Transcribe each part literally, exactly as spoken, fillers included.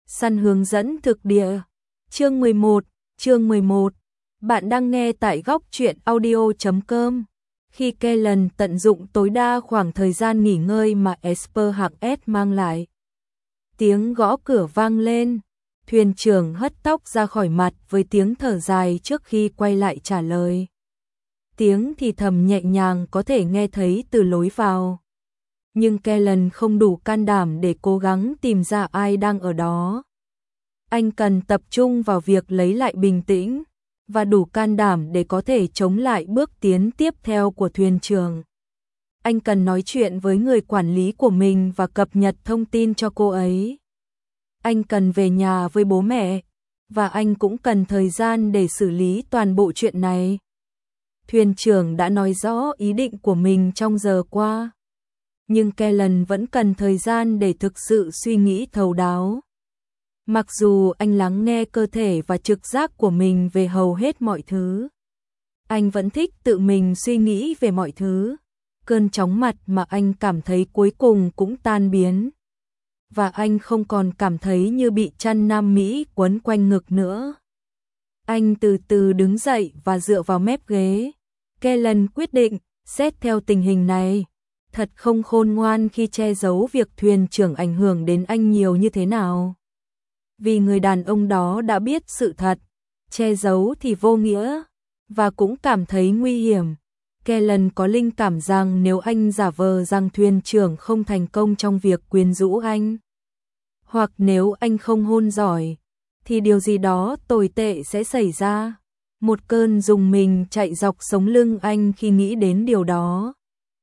Săn hướng dẫn thực địa. Chương mười một, chương mười một. Bạn đang nghe tại góc truyện audio chấm com. Khi Kellen tận dụng tối đa khoảng thời gian nghỉ ngơi mà Esper hạng S mang lại. Tiếng gõ cửa vang lên, thuyền trưởng hất tóc ra khỏi mặt với tiếng thở dài trước khi quay lại trả lời. Tiếng thì thầm nhẹ nhàng có thể nghe thấy từ lối vào. Nhưng Kellen không đủ can đảm để cố gắng tìm ra ai đang ở đó. Anh cần tập trung vào việc lấy lại bình tĩnh và đủ can đảm để có thể chống lại bước tiến tiếp theo của thuyền trưởng. Anh cần nói chuyện với người quản lý của mình và cập nhật thông tin cho cô ấy. Anh cần về nhà với bố mẹ, và anh cũng cần thời gian để xử lý toàn bộ chuyện này. Thuyền trưởng đã nói rõ ý định của mình trong giờ qua. Nhưng Kellen vẫn cần thời gian để thực sự suy nghĩ thấu đáo. Mặc dù anh lắng nghe cơ thể và trực giác của mình về hầu hết mọi thứ, anh vẫn thích tự mình suy nghĩ về mọi thứ. Cơn chóng mặt mà anh cảm thấy cuối cùng cũng tan biến. Và anh không còn cảm thấy như bị chăn Nam Mỹ quấn quanh ngực nữa. Anh từ từ đứng dậy và dựa vào mép ghế. Kellen quyết định, xét theo tình hình này, thật không khôn ngoan khi che giấu việc thuyền trưởng ảnh hưởng đến anh nhiều như thế nào. Vì người đàn ông đó đã biết sự thật, che giấu thì vô nghĩa, và cũng cảm thấy nguy hiểm. Kellen có linh cảm rằng nếu anh giả vờ rằng thuyền trưởng không thành công trong việc quyến rũ anh, hoặc nếu anh không hôn giỏi, thì điều gì đó tồi tệ sẽ xảy ra. Một cơn rùng mình chạy dọc sống lưng anh khi nghĩ đến điều đó.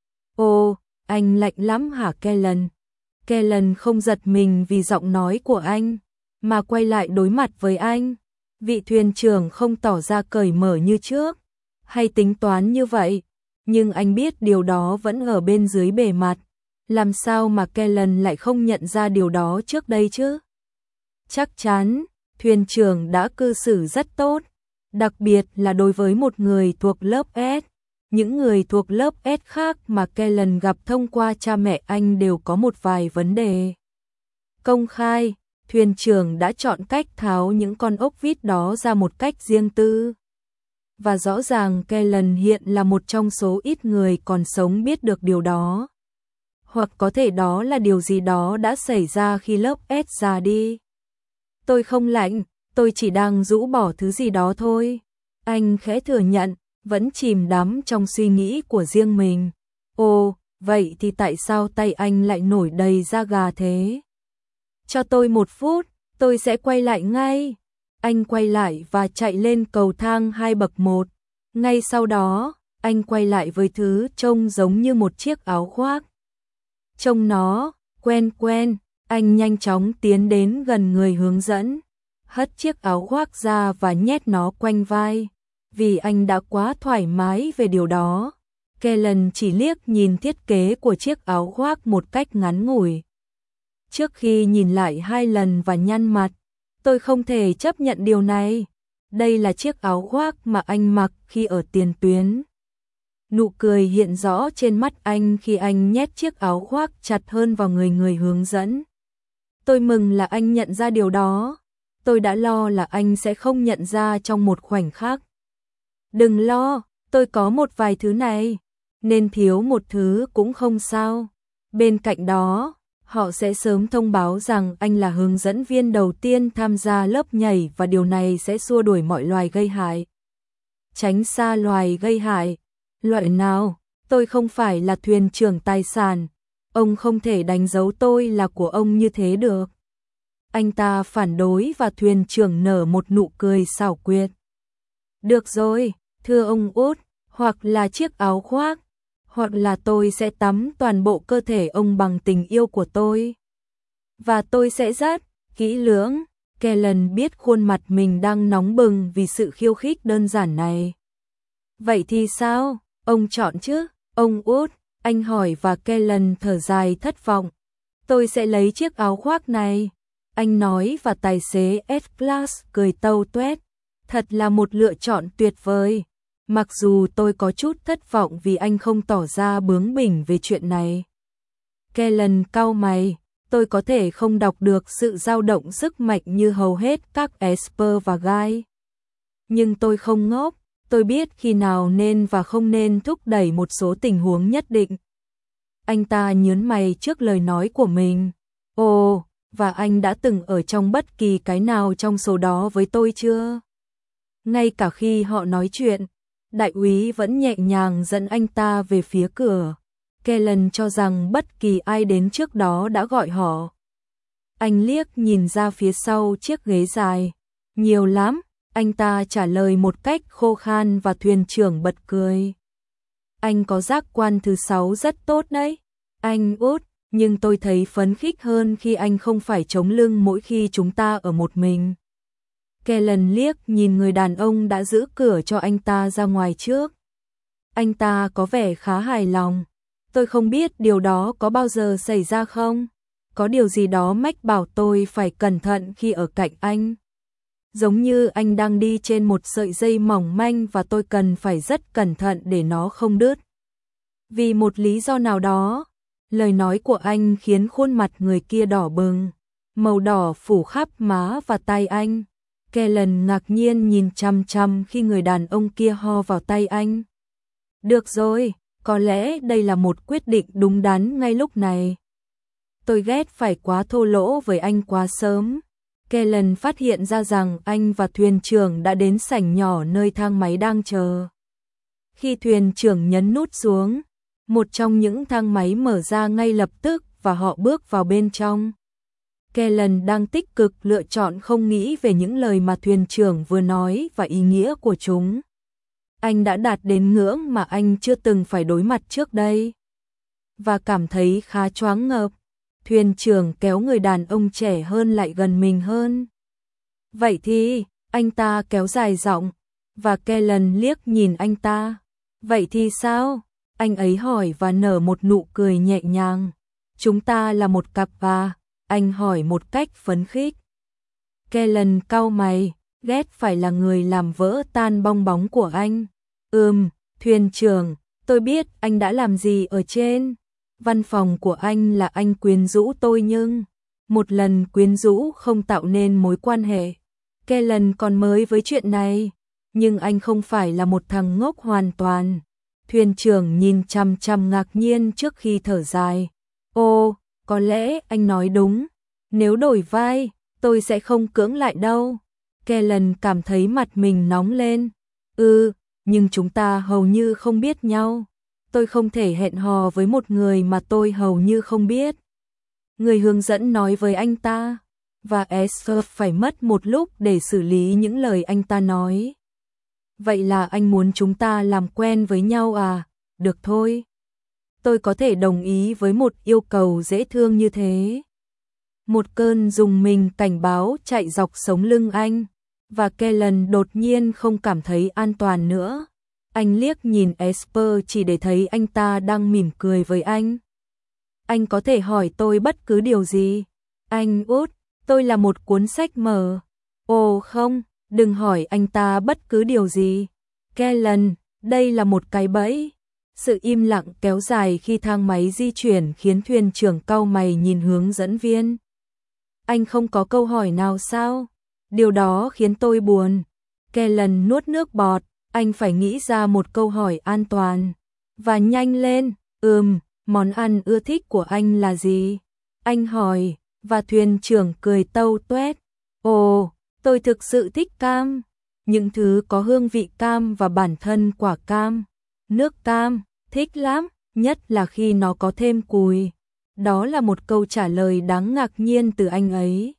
Ô, anh lạnh lắm hả Kellen? Kellen không giật mình vì giọng nói của anh, mà quay lại đối mặt với anh. Vị thuyền trưởng không tỏ ra cởi mở như trước, hay tính toán như vậy, nhưng anh biết điều đó vẫn ở bên dưới bề mặt. Làm sao mà Kellen lại không nhận ra điều đó trước đây chứ? Chắc chắn, thuyền trưởng đã cư xử rất tốt, đặc biệt là đối với một người thuộc lớp S. Những người thuộc lớp S khác mà Kellen gặp thông qua cha mẹ anh đều có một vài vấn đề. Công khai, thuyền trưởng đã chọn cách tháo những con ốc vít đó ra một cách riêng tư. Và rõ ràng Kellen hiện là một trong số ít người còn sống biết được điều đó. Hoặc có thể đó là điều gì đó đã xảy ra khi lớp S già đi. Tôi không lạnh, tôi chỉ đang rũ bỏ thứ gì đó thôi. Anh khẽ thừa nhận, vẫn chìm đắm trong suy nghĩ của riêng mình. Ồ, vậy thì tại sao tay anh lại nổi đầy da gà thế? Cho tôi một phút, tôi sẽ quay lại ngay. Anh quay lại và chạy lên cầu thang hai bậc một. Ngay sau đó, anh quay lại với thứ trông giống như một chiếc áo khoác. Trông nó quen quen, anh nhanh chóng tiến đến gần người hướng dẫn, hất chiếc áo khoác ra và nhét nó quanh vai. Vì anh đã quá thoải mái về điều đó, Kellen chỉ liếc nhìn thiết kế của chiếc áo khoác một cách ngắn ngủi. Trước khi nhìn lại hai lần và nhăn mặt, tôi không thể chấp nhận điều này. Đây là chiếc áo khoác mà anh mặc khi ở tiền tuyến. Nụ cười hiện rõ trên mắt anh khi anh nhét chiếc áo khoác chặt hơn vào người người hướng dẫn. Tôi mừng là anh nhận ra điều đó. Tôi đã lo là anh sẽ không nhận ra trong một khoảnh khắc. Đừng lo, tôi có một vài thứ này, nên thiếu một thứ cũng không sao. Bên cạnh đó, họ sẽ sớm thông báo rằng anh là hướng dẫn viên đầu tiên tham gia lớp nhảy và điều này sẽ xua đuổi mọi loài gây hại. Tránh xa loài gây hại. Loại nào? Tôi không phải là thuyền trưởng tài sản. Ông không thể đánh dấu tôi là của ông như thế được. Anh ta phản đối và thuyền trưởng nở một nụ cười xảo quyệt. Được rồi, thưa ông út, hoặc là chiếc áo khoác, hoặc là tôi sẽ tắm toàn bộ cơ thể ông bằng tình yêu của tôi. Và tôi sẽ rất kỹ lưỡng. Kellen biết khuôn mặt mình đang nóng bừng vì sự khiêu khích đơn giản này. Vậy thì sao? Ông chọn chứ? Ông út, anh hỏi và Kellen thở dài thất vọng. Tôi sẽ lấy chiếc áo khoác này. Anh nói và tài xế S-Class cười tâu tuét. Thật là một lựa chọn tuyệt vời. Mặc dù tôi có chút thất vọng vì anh không tỏ ra bướng bỉnh về chuyện này. Kellen cau mày, tôi có thể không đọc được sự dao động sức mạnh như hầu hết các Esper và Guy. Nhưng tôi không ngốc, tôi biết khi nào nên và không nên thúc đẩy một số tình huống nhất định. Anh ta nhướng mày trước lời nói của mình. Ồ, và anh đã từng ở trong bất kỳ cái nào trong số đó với tôi chưa? Ngay cả khi họ nói chuyện, đại úy vẫn nhẹ nhàng dẫn anh ta về phía cửa. Kellen cho rằng bất kỳ ai đến trước đó đã gọi họ. Anh liếc nhìn ra phía sau chiếc ghế dài. Nhiều lắm, anh ta trả lời một cách khô khan và thuyền trưởng bật cười. Anh có giác quan thứ sáu rất tốt đấy. Anh út, nhưng tôi thấy phấn khích hơn khi anh không phải chống lưng mỗi khi chúng ta ở một mình. Kellen liếc nhìn người đàn ông đã giữ cửa cho anh ta ra ngoài trước. Anh ta có vẻ khá hài lòng. Tôi không biết điều đó có bao giờ xảy ra không? Có điều gì đó mách bảo tôi phải cẩn thận khi ở cạnh anh. Giống như anh đang đi trên một sợi dây mỏng manh và tôi cần phải rất cẩn thận để nó không đứt. Vì một lý do nào đó, lời nói của anh khiến khuôn mặt người kia đỏ bừng, màu đỏ phủ khắp má và tay anh. Kellen ngạc nhiên nhìn chằm chằm khi người đàn ông kia ho vào tay anh. Được rồi, có lẽ đây là một quyết định đúng đắn ngay lúc này. Tôi ghét phải quá thô lỗ với anh quá sớm. Kellen phát hiện ra rằng anh và thuyền trưởng đã đến sảnh nhỏ nơi thang máy đang chờ. Khi thuyền trưởng nhấn nút xuống, một trong những thang máy mở ra ngay lập tức và họ bước vào bên trong. Kellen đang tích cực lựa chọn không nghĩ về những lời mà thuyền trưởng vừa nói và ý nghĩa của chúng. Anh đã đạt đến ngưỡng mà anh chưa từng phải đối mặt trước đây. Và cảm thấy khá choáng ngợp. Thuyền trưởng kéo người đàn ông trẻ hơn lại gần mình hơn. Vậy thì, anh ta kéo dài giọng, và Kellen liếc nhìn anh ta. Vậy thì sao? Anh ấy hỏi và nở một nụ cười nhẹ nhàng. Chúng ta là một cặp à? Anh hỏi một cách phấn khích. Kellen cau mày, ghét phải là người làm vỡ tan bong bóng của anh. Ừm, thuyền trưởng, tôi biết anh đã làm gì ở trên. Văn phòng của anh là anh quyến rũ tôi nhưng một lần quyến rũ không tạo nên mối quan hệ. Kellen còn mới với chuyện này, nhưng anh không phải là một thằng ngốc hoàn toàn. Thuyền trưởng nhìn chằm chằm ngạc nhiên trước khi thở dài. Ồ, có lẽ anh nói đúng. Nếu đổi vai, tôi sẽ không cưỡng lại đâu. Kellen cảm thấy mặt mình nóng lên. Ừ, nhưng chúng ta hầu như không biết nhau. Tôi không thể hẹn hò với một người mà tôi hầu như không biết. Người hướng dẫn nói với anh ta, và Esther phải mất một lúc để xử lý những lời anh ta nói. Vậy là anh muốn chúng ta làm quen với nhau à? Được thôi. Tôi có thể đồng ý với một yêu cầu dễ thương như thế. Một cơn rùng mình cảnh báo chạy dọc sống lưng anh, và Kellen đột nhiên không cảm thấy an toàn nữa. Anh liếc nhìn Esper chỉ để thấy anh ta đang mỉm cười với anh. Anh có thể hỏi tôi bất cứ điều gì. Anh út, tôi là một cuốn sách mở. Ồ không, đừng hỏi anh ta bất cứ điều gì. Kellen, đây là một cái bẫy. Sự im lặng kéo dài khi thang máy di chuyển khiến thuyền trưởng cau mày nhìn hướng dẫn viên. Anh không có câu hỏi nào sao? Điều đó khiến tôi buồn. Kellen nuốt nước bọt. Anh phải nghĩ ra một câu hỏi an toàn. Và nhanh lên. Ừm, món ăn ưa thích của anh là gì? Anh hỏi, và thuyền trưởng cười tâu tuét. Ồ, tôi thực sự thích cam. Những thứ có hương vị cam và bản thân quả cam. Nước cam, thích lắm, nhất là khi nó có thêm cùi. Đó là một câu trả lời đáng ngạc nhiên từ anh ấy.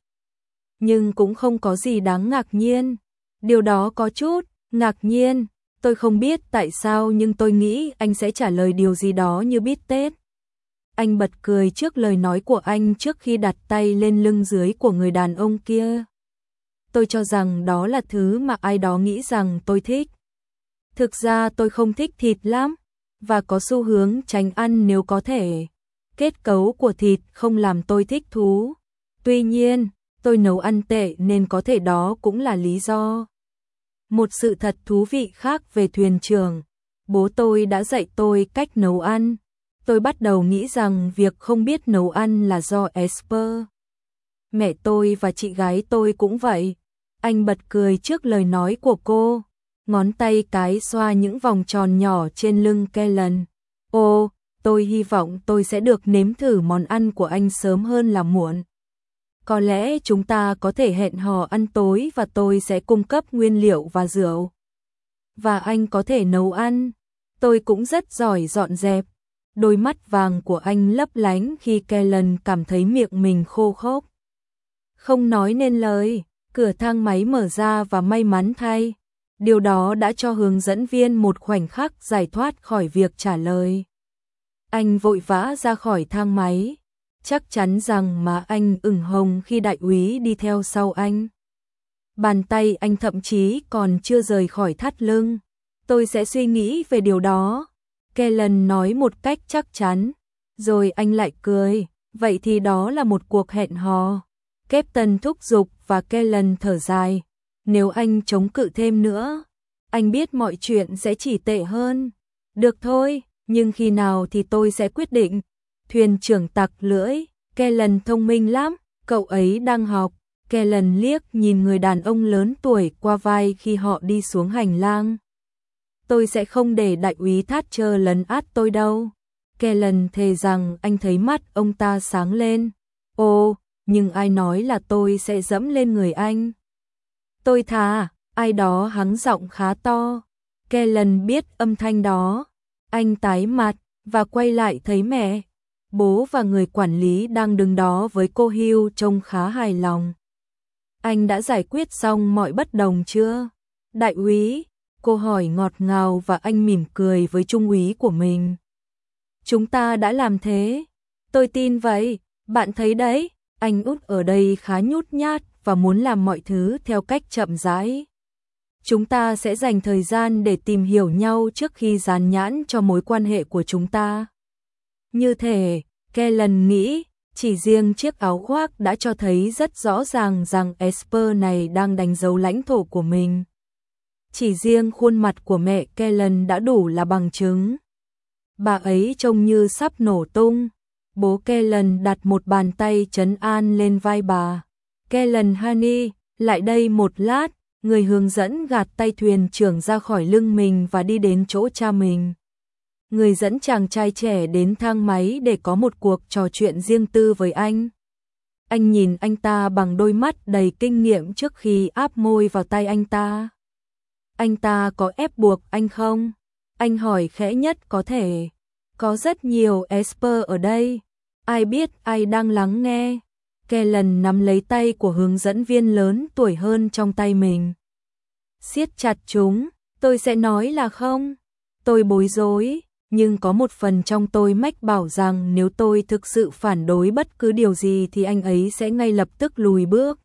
Nhưng cũng không có gì đáng ngạc nhiên. Điều đó có chút ngạc nhiên. Tôi không biết tại sao nhưng tôi nghĩ anh sẽ trả lời điều gì đó như bít tết. Anh bật cười trước lời nói của anh trước khi đặt tay lên lưng dưới của người đàn ông kia. Tôi cho rằng đó là thứ mà ai đó nghĩ rằng tôi thích. Thực ra tôi không thích thịt lắm, và có xu hướng tránh ăn nếu có thể. Kết cấu của thịt không làm tôi thích thú. Tuy nhiên, tôi nấu ăn tệ nên có thể đó cũng là lý do. Một sự thật thú vị khác về thuyền trưởng. Bố tôi đã dạy tôi cách nấu ăn. Tôi bắt đầu nghĩ rằng việc không biết nấu ăn là do Esper. Mẹ tôi và chị gái tôi cũng vậy. Anh bật cười trước lời nói của cô, ngón tay cái xoa những vòng tròn nhỏ trên lưng Kellen. Ô, tôi hy vọng tôi sẽ được nếm thử món ăn của anh sớm hơn là muộn. Có lẽ chúng ta có thể hẹn hò ăn tối và tôi sẽ cung cấp nguyên liệu và rượu. Và anh có thể nấu ăn. Tôi cũng rất giỏi dọn dẹp. Đôi mắt vàng của anh lấp lánh khi Kellen cảm thấy miệng mình khô khốc. Không nói nên lời, cửa thang máy mở ra và may mắn thay, điều đó đã cho hướng dẫn viên một khoảnh khắc giải thoát khỏi việc trả lời. Anh vội vã ra khỏi thang máy, chắc chắn rằng má anh ửng hồng khi đại úy đi theo sau anh. Bàn tay anh thậm chí còn chưa rời khỏi thắt lưng. Tôi sẽ suy nghĩ về điều đó, Kellen nói một cách chắc chắn. Rồi anh lại cười, vậy thì đó là một cuộc hẹn hò. Captain thúc giục và Kellen thở dài. Nếu anh chống cự thêm nữa, anh biết mọi chuyện sẽ chỉ tệ hơn. Được thôi, nhưng khi nào thì tôi sẽ quyết định. Thuyền trưởng tặc lưỡi, Kellen thông minh lắm, cậu ấy đang học. Kellen liếc nhìn người đàn ông lớn tuổi qua vai khi họ đi xuống hành lang. Tôi sẽ không để đại úy Thatcher lấn át tôi đâu. Kellen thề rằng anh thấy mắt ông ta sáng lên. Ồ, nhưng ai nói là tôi sẽ dẫm lên người anh? Tôi thà, ai đó hắng giọng khá to. Kellen biết âm thanh đó. Anh tái mặt và quay lại thấy mẹ, bố và người quản lý đang đứng đó với cô Hill trông khá hài lòng. Anh đã giải quyết xong mọi bất đồng chưa? Đại úy, cô hỏi ngọt ngào và anh mỉm cười với trung úy của mình. Chúng ta đã làm thế. Tôi tin vậy, bạn thấy đấy, anh út ở đây khá nhút nhát và muốn làm mọi thứ theo cách chậm rãi. Chúng ta sẽ dành thời gian để tìm hiểu nhau trước khi dán nhãn cho mối quan hệ của chúng ta. Như thể, Kellen nghĩ, chỉ riêng chiếc áo khoác đã cho thấy rất rõ ràng rằng Esper này đang đánh dấu lãnh thổ của mình. Chỉ riêng khuôn mặt của mẹ Kellen đã đủ là bằng chứng. Bà ấy trông như sắp nổ tung. Bố Kellen đặt một bàn tay trấn an lên vai bà. Kellen honey, lại đây một lát. Người hướng dẫn gạt tay thuyền trưởng ra khỏi lưng mình và đi đến chỗ cha mình. Người dẫn chàng trai trẻ đến thang máy để có một cuộc trò chuyện riêng tư với anh. Anh nhìn anh ta bằng đôi mắt đầy kinh nghiệm trước khi áp môi vào tay anh ta. Anh ta có ép buộc anh không? Anh hỏi khẽ nhất có thể. Có rất nhiều Esper ở đây. Ai biết ai đang lắng nghe. Kellen nắm lấy tay của hướng dẫn viên lớn tuổi hơn trong tay mình. Siết chặt chúng, tôi sẽ nói là không. Tôi bối rối, nhưng có một phần trong tôi mách bảo rằng nếu tôi thực sự phản đối bất cứ điều gì thì anh ấy sẽ ngay lập tức lùi bước.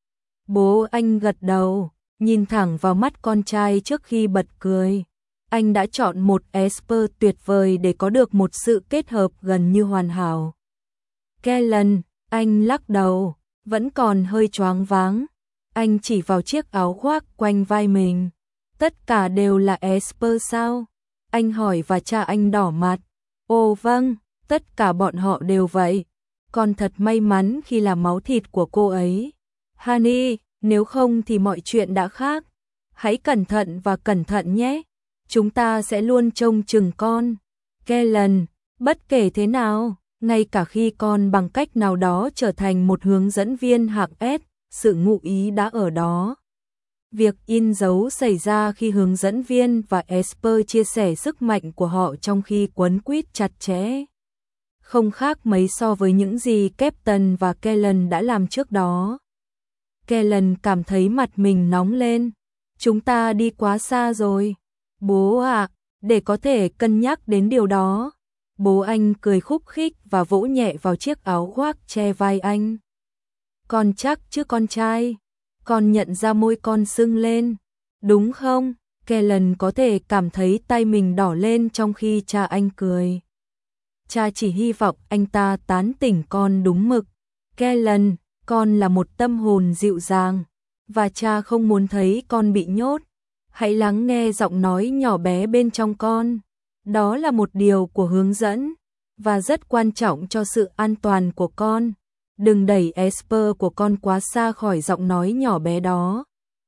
Bố anh gật đầu, nhìn thẳng vào mắt con trai trước khi bật cười. Anh đã chọn một Esper tuyệt vời để có được một sự kết hợp gần như hoàn hảo. Kellen, anh lắc đầu, vẫn còn hơi choáng váng. Anh chỉ vào chiếc áo khoác quanh vai mình. Tất cả đều là Esper sao? Anh hỏi và cha anh đỏ mặt. Ồ vâng, tất cả bọn họ đều vậy. Con thật may mắn khi là máu thịt của cô ấy. Honey, nếu không thì mọi chuyện đã khác. Hãy cẩn thận và cẩn thận nhé. Chúng ta sẽ luôn trông chừng con. Kellen, bất kể thế nào, ngay cả khi con bằng cách nào đó trở thành một hướng dẫn viên hạng S, sự ngụ ý đã ở đó. Việc in dấu xảy ra khi hướng dẫn viên và Esper chia sẻ sức mạnh của họ trong khi quấn quýt chặt chẽ. Không khác mấy so với những gì Captain và Kellen đã làm trước đó. Kellen cảm thấy mặt mình nóng lên. Chúng ta đi quá xa rồi. Bố ạ, à, để có thể cân nhắc đến điều đó. Bố anh cười khúc khích và vỗ nhẹ vào chiếc áo khoác che vai anh. Con chắc chứ con trai. Con nhận ra môi con sưng lên. Đúng không? Kellen có thể cảm thấy tay mình đỏ lên trong khi cha anh cười. Cha chỉ hy vọng anh ta tán tỉnh con đúng mực. Kellen, con là một tâm hồn dịu dàng. Và cha không muốn thấy con bị nhốt. Hãy lắng nghe giọng nói nhỏ bé bên trong con. Đó là một điều của hướng dẫn. và rất quan trọng cho sự an toàn của con. Đừng đẩy Esper của con quá xa khỏi giọng nói nhỏ bé đó.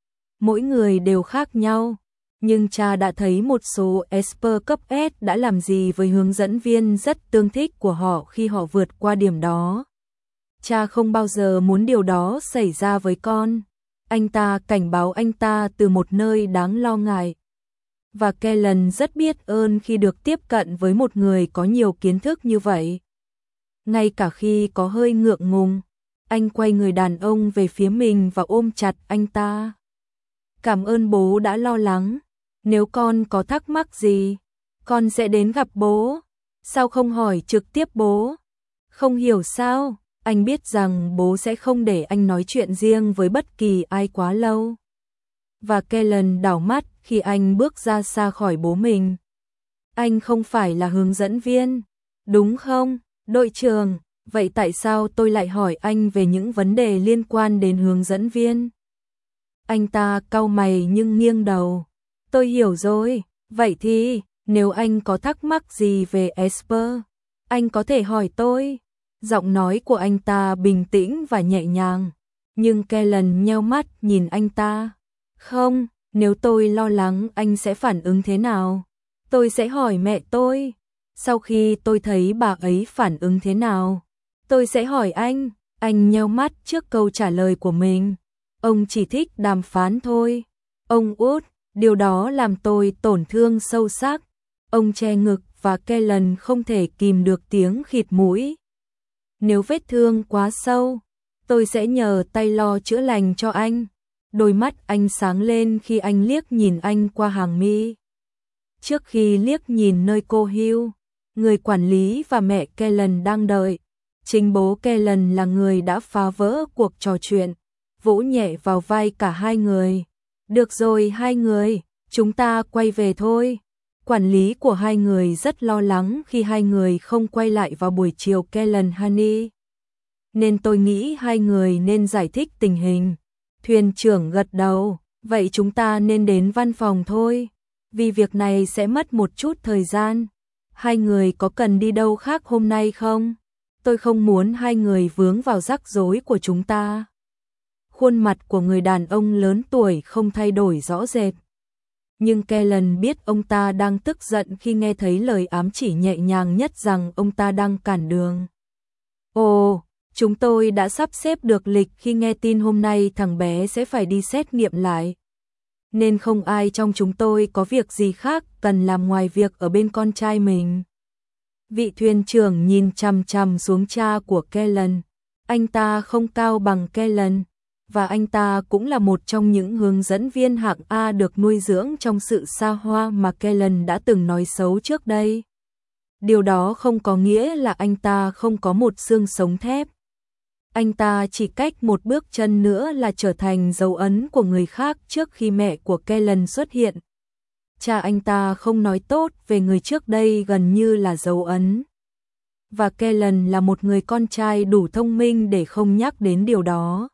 Mỗi người đều khác nhau, nhưng cha đã thấy một số Esper cấp S đã làm gì với hướng dẫn viên rất tương thích của họ khi họ vượt qua điểm đó. Cha không bao giờ muốn điều đó xảy ra với con. Anh ta cảnh báo anh ta từ một nơi đáng lo ngại. Và Kellen rất biết ơn khi được tiếp cận với một người có nhiều kiến thức như vậy. Ngay cả khi có hơi ngượng ngùng, anh quay người đàn ông về phía mình và ôm chặt anh ta. Cảm ơn bố đã lo lắng. Nếu con có thắc mắc gì, con sẽ đến gặp bố. Sao không hỏi trực tiếp bố? Không hiểu sao? Anh biết rằng bố sẽ không để anh nói chuyện riêng với bất kỳ ai quá lâu. Và Kellen đảo mắt khi anh bước ra xa khỏi bố mình. Anh không phải là hướng dẫn viên, đúng không, đội trưởng? Vậy tại sao tôi lại hỏi anh về những vấn đề liên quan đến hướng dẫn viên? Anh ta cau mày nhưng nghiêng đầu. Tôi hiểu rồi, vậy thì, nếu anh có thắc mắc gì về Esper, anh có thể hỏi tôi. Giọng nói của anh ta bình tĩnh và nhẹ nhàng, nhưng Kellen nheo mắt nhìn anh ta. Không, nếu tôi lo lắng anh sẽ phản ứng thế nào? Tôi sẽ hỏi mẹ tôi. Sau khi tôi thấy bà ấy phản ứng thế nào, tôi sẽ hỏi anh. Anh nheo mắt trước câu trả lời của mình. Ông chỉ thích đàm phán thôi. Ông út, điều đó làm tôi tổn thương sâu sắc. Ông che ngực và Kellen không thể kìm được tiếng khịt mũi. Nếu vết thương quá sâu, tôi sẽ nhờ tay lo chữa lành cho anh. Đôi mắt anh sáng lên khi anh liếc nhìn anh qua hàng mi. Trước khi liếc nhìn nơi cô Hugh, người quản lý và mẹ Kellen đang đợi, chính bố Kellen là người đã phá vỡ cuộc trò chuyện, vỗ nhẹ vào vai cả hai người. Được rồi hai người, chúng ta quay về thôi. Quản lý của hai người rất lo lắng khi hai người không quay lại vào buổi chiều Kellen Honey. Nên tôi nghĩ hai người nên giải thích tình hình. Thuyền trưởng gật đầu, vậy chúng ta nên đến văn phòng thôi, vì việc này sẽ mất một chút thời gian. Hai người có cần đi đâu khác hôm nay không? Tôi không muốn hai người vướng vào rắc rối của chúng ta. Khuôn mặt của người đàn ông lớn tuổi không thay đổi rõ rệt. Nhưng Kellen biết ông ta đang tức giận khi nghe thấy lời ám chỉ nhẹ nhàng nhất rằng ông ta đang cản đường. Ồ, chúng tôi đã sắp xếp được lịch khi nghe tin hôm nay thằng bé sẽ phải đi xét nghiệm lại. Nên không ai trong chúng tôi có việc gì khác cần làm ngoài việc ở bên con trai mình. Vị thuyền trưởng nhìn chằm chằm xuống cha của Kellen. Anh ta không cao bằng Kellen, và anh ta cũng là một trong những hướng dẫn viên hạng A được nuôi dưỡng trong sự xa hoa mà Kellen đã từng nói xấu trước đây. Điều đó không có nghĩa là anh ta không có một xương sống thép. Anh ta chỉ cách một bước chân nữa là trở thành dấu ấn của người khác trước khi mẹ của Kellen xuất hiện. Cha anh ta không nói tốt về người trước đây gần như là dấu ấn. Và Kellen là một người con trai đủ thông minh để không nhắc đến điều đó.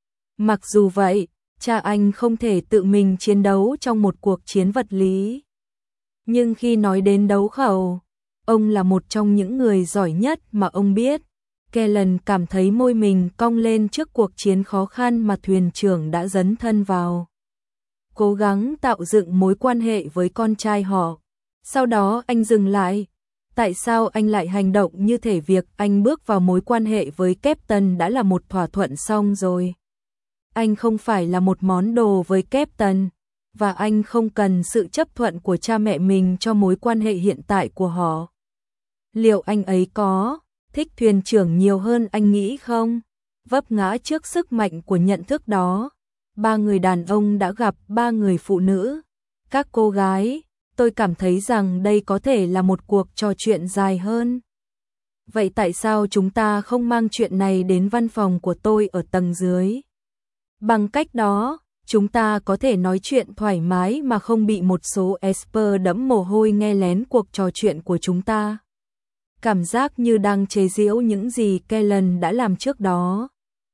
Mặc dù vậy, cha anh không thể tự mình chiến đấu trong một cuộc chiến vật lý. Nhưng khi nói đến đấu khẩu, ông là một trong những người giỏi nhất mà ông biết. Kellen cảm thấy môi mình cong lên trước cuộc chiến khó khăn mà thuyền trưởng đã dấn thân vào. Cố gắng tạo dựng mối quan hệ với con trai họ. Sau đó anh dừng lại. Tại sao anh lại hành động như thể việc anh bước vào mối quan hệ với Captain đã là một thỏa thuận xong rồi? Anh không phải là một món đồ với Captain, và anh không cần sự chấp thuận của cha mẹ mình cho mối quan hệ hiện tại của họ. Liệu anh ấy có thích thuyền trưởng nhiều hơn anh nghĩ không? Vấp ngã trước sức mạnh của nhận thức đó, ba người đàn ông đã gặp ba người phụ nữ. Các cô gái, tôi cảm thấy rằng đây có thể là một cuộc trò chuyện dài hơn. Vậy tại sao chúng ta không mang chuyện này đến văn phòng của tôi ở tầng dưới? Bằng cách đó, chúng ta có thể nói chuyện thoải mái mà không bị một số Esper đẫm mồ hôi nghe lén cuộc trò chuyện của chúng ta. Cảm giác như đang chế giễu những gì Kellen đã làm trước đó.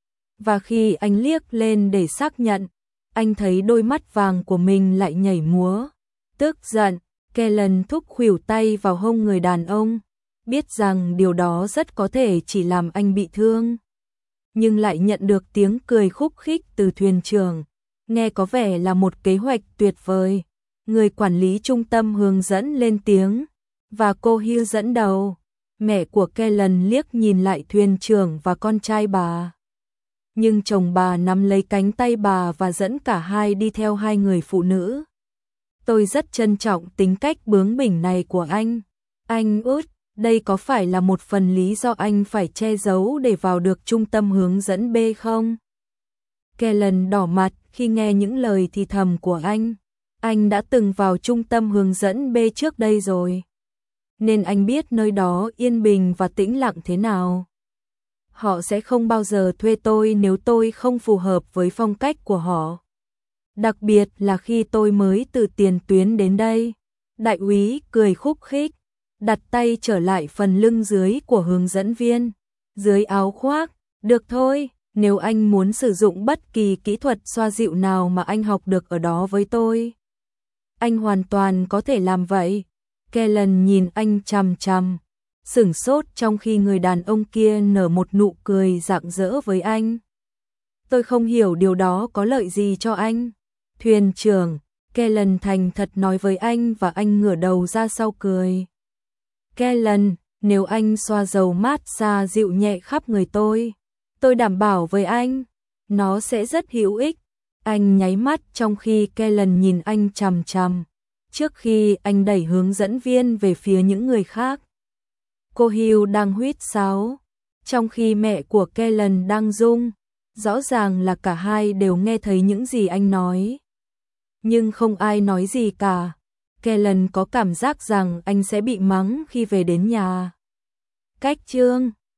Và khi anh liếc lên để xác nhận, anh thấy đôi mắt vàng của mình lại nhảy múa. Tức giận, Kellen thúc khuỷu tay vào hông người đàn ông. biết rằng điều đó rất có thể chỉ làm anh bị thương. Nhưng lại nhận được tiếng cười khúc khích từ thuyền trưởng, nghe có vẻ là một kế hoạch tuyệt vời. Người quản lý trung tâm hướng dẫn lên tiếng, và cô Hill dẫn đầu. Mẹ của Kellen liếc nhìn lại thuyền trưởng và con trai bà. Nhưng chồng bà nắm lấy cánh tay bà và dẫn cả hai đi theo hai người phụ nữ. Tôi rất trân trọng tính cách bướng bỉnh này của anh. Anh út, đây có phải là một phần lý do anh phải che giấu để vào được trung tâm hướng dẫn B không? Kellen đỏ mặt khi nghe những lời thì thầm của anh. Anh đã từng vào trung tâm hướng dẫn B trước đây rồi, nên anh biết nơi đó yên bình và tĩnh lặng thế nào. Họ sẽ không bao giờ thuê tôi nếu tôi không phù hợp với phong cách của họ. Đặc biệt là khi tôi mới từ tiền tuyến đến đây. Đại úy cười khúc khích, đặt tay trở lại phần lưng dưới của hướng dẫn viên. Dưới áo khoác, được thôi, nếu anh muốn sử dụng bất kỳ kỹ thuật xoa dịu nào mà anh học được ở đó với tôi, anh hoàn toàn có thể làm vậy. Kellen nhìn anh chằm chằm, sửng sốt trong khi người đàn ông kia nở một nụ cười rạng rỡ với anh. Tôi không hiểu điều đó có lợi gì cho anh. Thuyền trưởng, Kellen thành thật nói với anh và anh ngửa đầu ra sau cười. Kellen, nếu anh xoa dầu massage dịu nhẹ khắp người tôi, tôi đảm bảo với anh, nó sẽ rất hữu ích. Anh nháy mắt trong khi Kellen nhìn anh chằm chằm, trước khi anh đẩy hướng dẫn viên về phía những người khác. Cô Hill đang huýt sáo, trong khi mẹ của Kellen đang rung. Rõ ràng là cả hai đều nghe thấy những gì anh nói. Nhưng không ai nói gì cả. Kellen có cảm giác rằng anh sẽ bị mắng khi về đến nhà. Cách chương